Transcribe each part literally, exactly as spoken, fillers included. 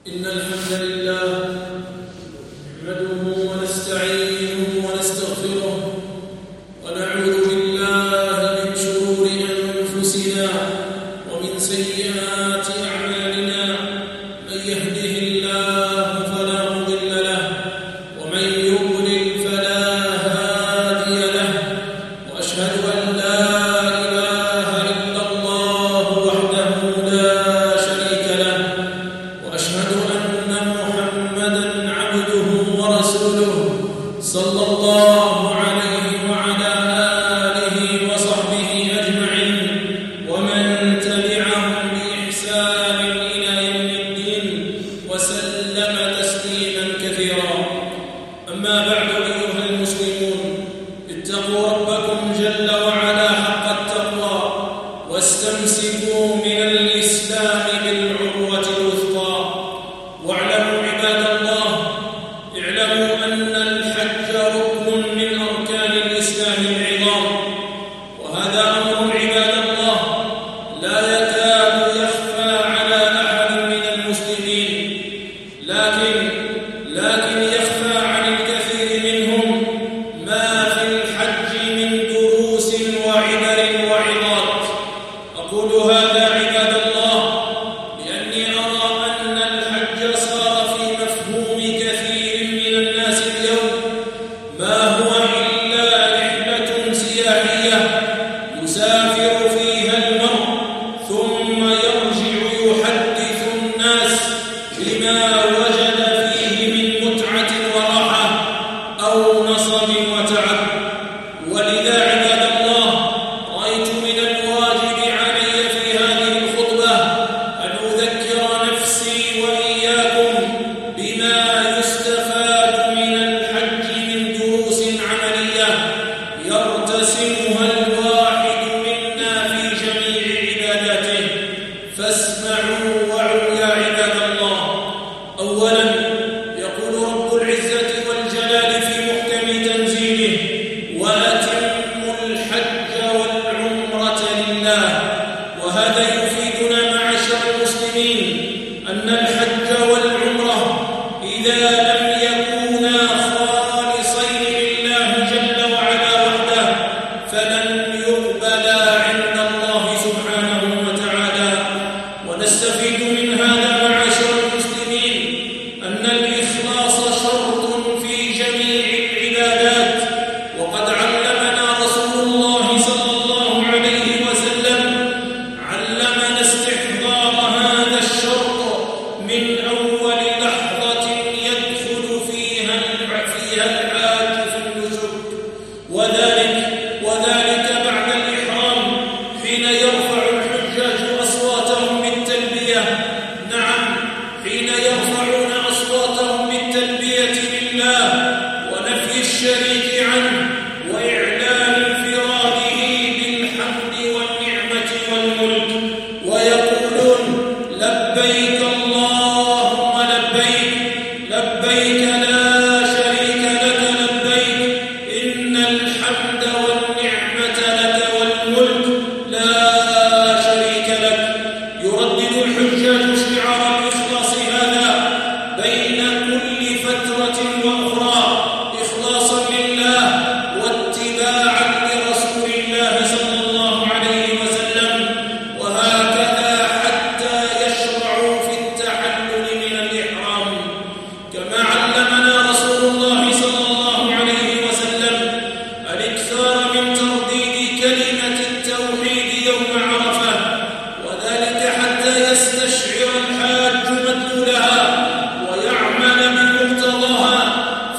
إن الحمد لله نحمده ونستعينه ونستغفره ونعوذ بالله من شرور أنفسنا ومن سيئات أعمالنا من يهده الله فلا مضل له ومن يضلل فلا هادي له وأشهد أن لا إله إلا الله وحده لا شريك له وأشهد أن محمدًا عبده ورسوله صلى الله عليه وعلى آله وصحبه أجمعين ومن تبعهم بإحسان إلى يوم الدين وسلم تسليمًا كثيرًا. أما بعد أيها المسلمون، اتقوا ربكم جل وعلا حق التقوى واستمسكوا من الإسلام بالعروة الوثقى. واعلموا عباد الله، اعلموا أن الحج ركن من أركان الإسلام العظام، وهذا أمر عباد الله لا يكاد يخفى على أحد من المسلمين، لكن لكن يخفى عن الكثير منهم ما في الحج من دروس وعبر وعظات. أقول هذا عباد الله لأني أرى أن الحج صار في مفهوم كثير من الناس اليوم ما هو إلا رحلة سياحية يسافر فيها المرء ثم يرجع يحدث الناس بما وجد فيه من متعة وراحة أو نصب وتعب. ولذا عباد الله رأيت من الواجب علي في هذه الخطبة أن أذكر نفسي وإياكم بما يستفاد من الحج من دروس عملية يرتسمها الواحد منا في جميع عباداته. فاسمعوا وعوا يا عباد الله. أولا يقول رب العزة والجلال في محكم تنزيله: وأتموا الحج والعمرة لله. وهذا يفيدنا معشر المسلمين أن الحج والعمرة إذا لم يكونا خالصين لله جل وعلا وحده فلن يقبلا عند الله سبحانه وتعالى. ونستفيد من هذا معاشر المسلمين أن الإخلاص شرط في جميع العبادات، وقد علمنا رسول الله صلى الله عليه وسلم علمنا استحضار هذا الشرط من أول لحظة يدخل فيها فيها الحاج في النسك، وذلك وذلك بعد الإحرام حين يرفع الحجاج أصواتهم بالتلبية. نعم، حين يرفعون أصواتهم بالتلبية لله ونفي الشريك عنه وإعلان انفراده بالحمد والنعمة والملك، ويقولون: لبيك اللهم لبيك، لبيك لا شريك لك لبيك، إن الحمد والنعمة لك والملك لا شريك لك. يردد الحجاج شعار الإخلاص هذا بين كل فترة وأخرى، إخلاصا لله واتباعا لرسول الله صلى الله عليه وسلم، وهكذا حتى يشرعوا في التحلل من الإحرام. كما علمنا رسول الله صلى الله عليه وسلم الإكثار من ترديد كلمة التوحيد يوم عرفة، وذلك حتى يستشعر الحاج مدلولها ويعمل بمقتضاها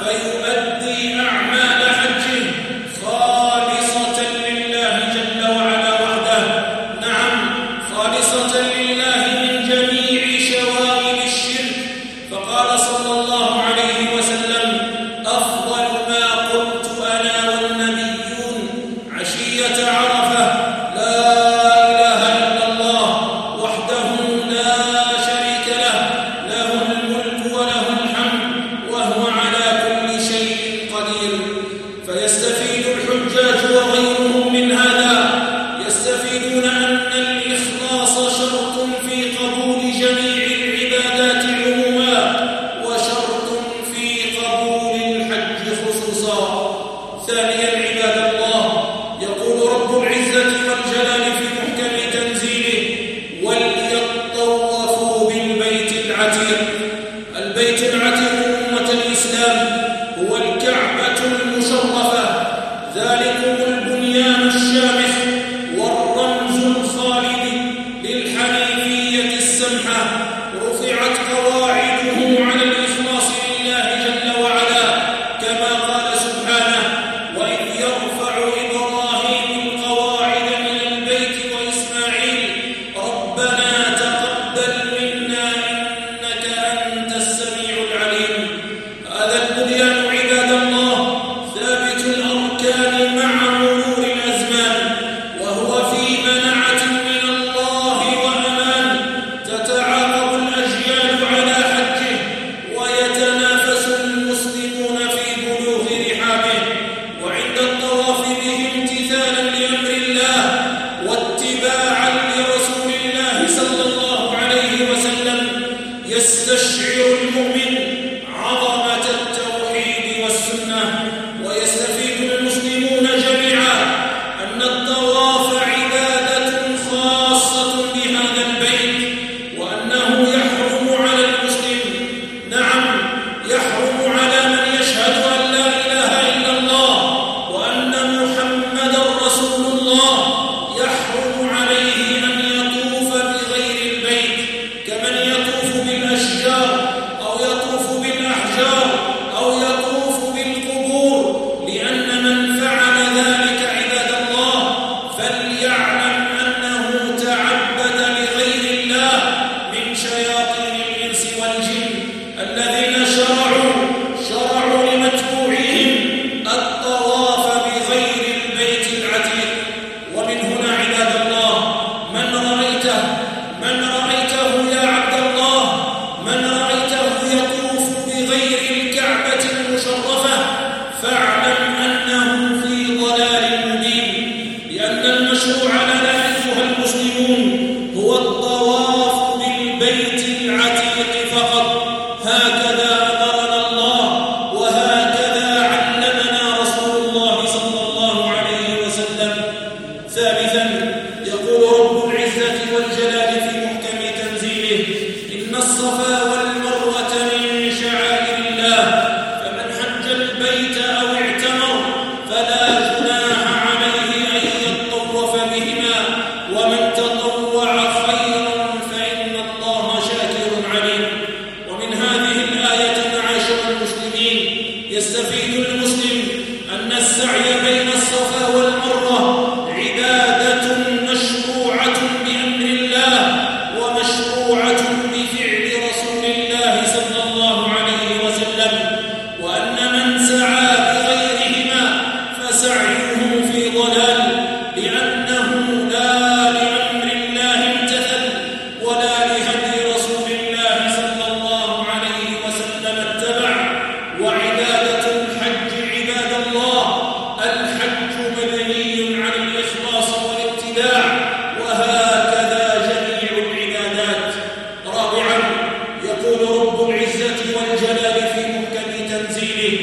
فيؤدي أعمال حجه خالصة لله جل وعلا وحده. نعم، خالصة لله من جميع شوائب الشرك. فقال صلى الله عليه وسلم: أفضل ما قلت أنا والنبيون عشية عرفة لا إله إلا الله وحده لا شريك له، له الملك وله الحمد وهو على كل شيء قدير. فيستفيد الحجاج وغيرهم من هذا، يستفيدون أن الإخلاص شرط في قبول جميع العبادات عموما يستشعر المؤمن عظمة التوحيد والسنة، ويستفيد المسلمون جميعا أن الطواف عبادة خاصة بهذا البيت، وأنه يحرم على المسلم، نعم يحرم على من يشهد أن لا إله إلا الله وأن محمدا رسول الله، يحرم عليه أن يطوف بغير البيت كمن يطوف بالأشجار أو يطوف بالأحجار أو يطوف بالقبور، لأن من فعل ذلك عباد الله فليعلم أنه تعبد لغير الله من شياطين الإنس والجن الذين شرعوا شرعوا لمتبوعهم الطواف بغير البيت العتيق. ومن هنا عباد الله من رأيته من رأيته يا عبد الله من رأيته يطوف بغير الكعبة المشرفة فاعلم أنه في ضلال مبين، لأن المشروع لنا أيها المسلمون هو الطواف بالبيت العتيق فقط، هكذا أمرنا الله وهكذا علمنا رسول الله صلى الله عليه وسلم. ثالثا يقول رب العزة والجلال في محكم تنزيله: إن الصفا والمروة من شعائر الله، فمن حج البيت أو اعتمر فلا جناح عليه أن يطوف بهما، ومن تطوع خيرا فإن الله شاكر عليم. ومن هذه الآية معاشر المسلمين يستفيد المسلم أن السعي بين الصفا والمروة عبادة مشروعة بأمر الله ومشروعة بفعل رسول الله صلى الله عليه وسلم، وأن من سعى بغيرهما فسعيه في ضلال، لأنه لا لأمر الله امتثل ولا لهدي رسول الله صلى الله عليه وسلم اتبع. وعبادة الحج عباد الله، الحج مبني على الإخلاص والاتباع، وهكذا جميع العبادات. رابعا يقول رب العزة والجلال في محكم تنزيله: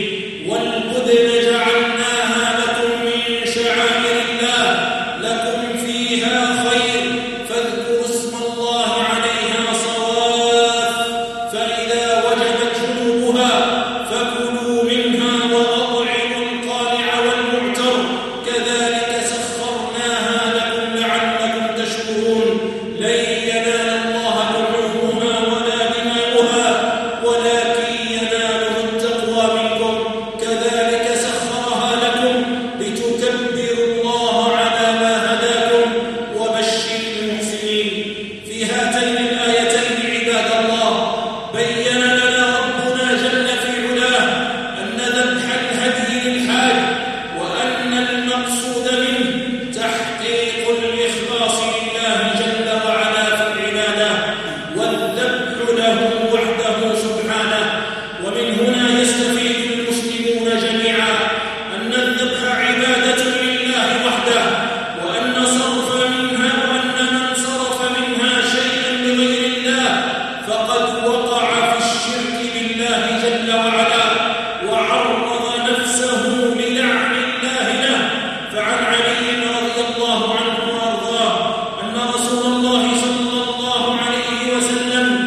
والبدن جعلناها لكم من شعائر الله لكم فيها خير فاذكروا اسم الله عليها صواف، فإذا وجبت جنوبها فكلوا منها وأطعموا القانع والمعتر، كذلك سخرناها لكم لعلكم تشكرون. لن ينال الله لحومها ولا دماؤها ولكن يناله التقوى منكم، كذلك سخرها لكم لتكبروا الله على ما هداكم وبشر المحسنين. في هاتين الآيتين عباد الله بين لنا ربنا جل في علاه أن ذبح الهدي للحاج، وأن المقصود منه تحقيق الإخلاص لله جل وعلا في العبادة والذبح له وحده سبحانه. ومن هنا يستفيد المسلمون جميعا أن الذبح عبادة لله وحده، وأن صرف منها وأن من صرف منها شيئا لغير الله فقد وقع في الشرك بالله جل وعلا وعرض نفسه للعن الله له. فعن علي رضي الله عنه وارضاه أن رسول الله صلى الله عليه وسلم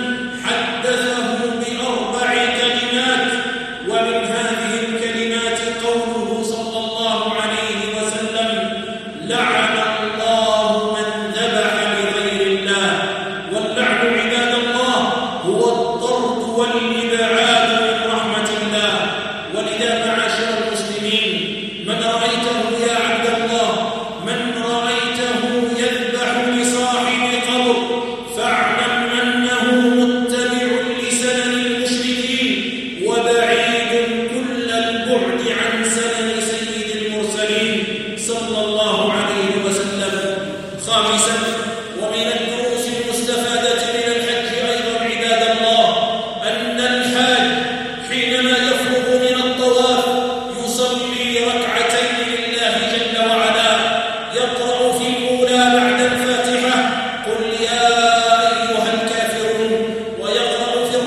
حدثه بأربع كلمات، ومن هذه الكلمات قوله صلى الله عليه وسلم: لعن الله من ذبح لغير الله. واللعن عباد الله هو الطرد والإبعاد من رحمة الله. ولذا معاشر المسلمين من رأيته يا عبد الله من رأيته يذبح لصاحب قبر فاعلم أنه متبع لسنن المشركين وبعيد كل البعد عن سنن سيد المرسلين صلى الله عليه وسلم. خامسا ومن الدروس المستفادة من الحج أيضا عباد الله أن الحاج حينما يفرغ من الطواف يصلي ركعتين لله جل وعلا، يقرأ في الأولى بعد الفاتحة قل يا أيها الكافرون، ويقرأ في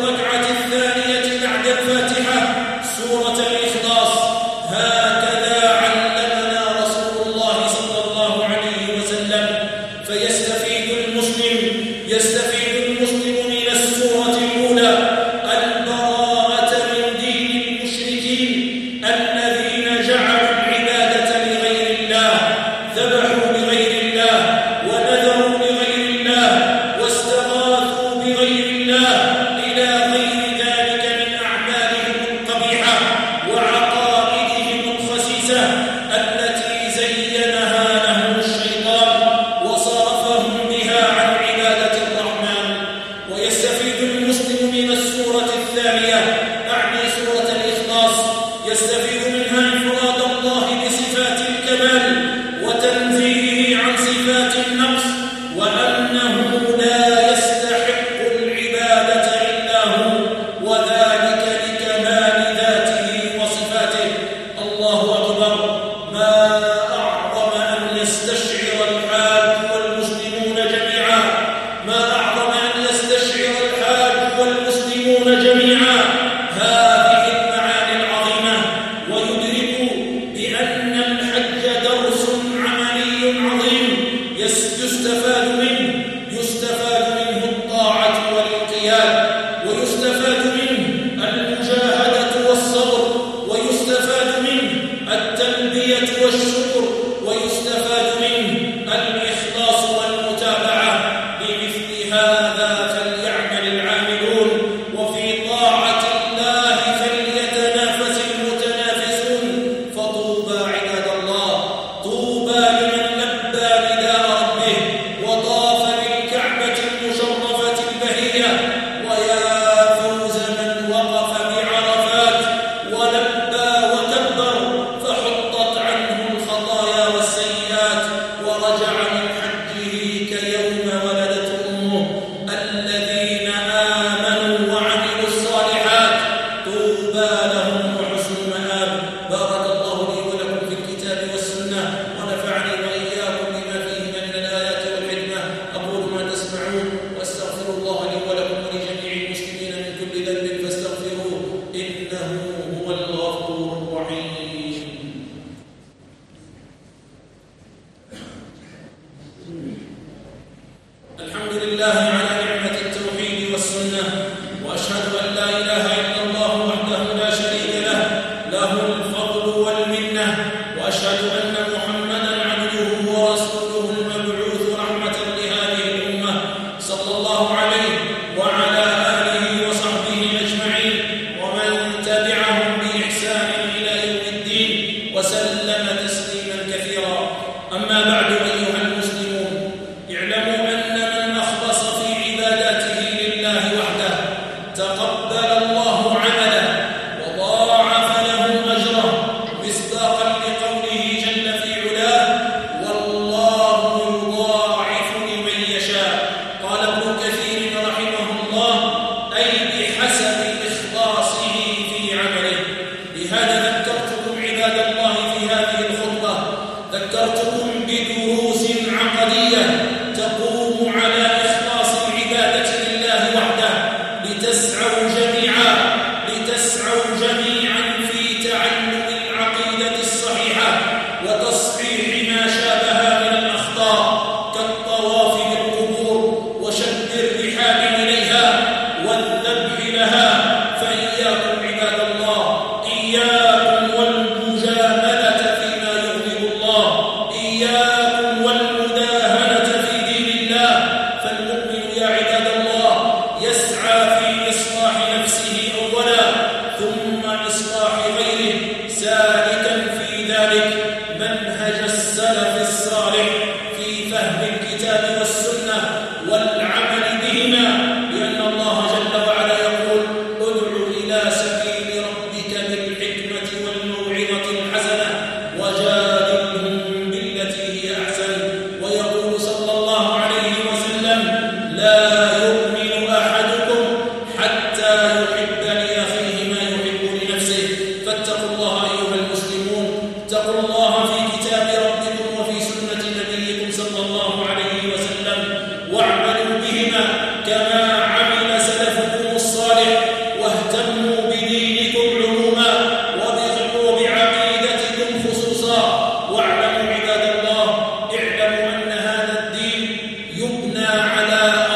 يبنى على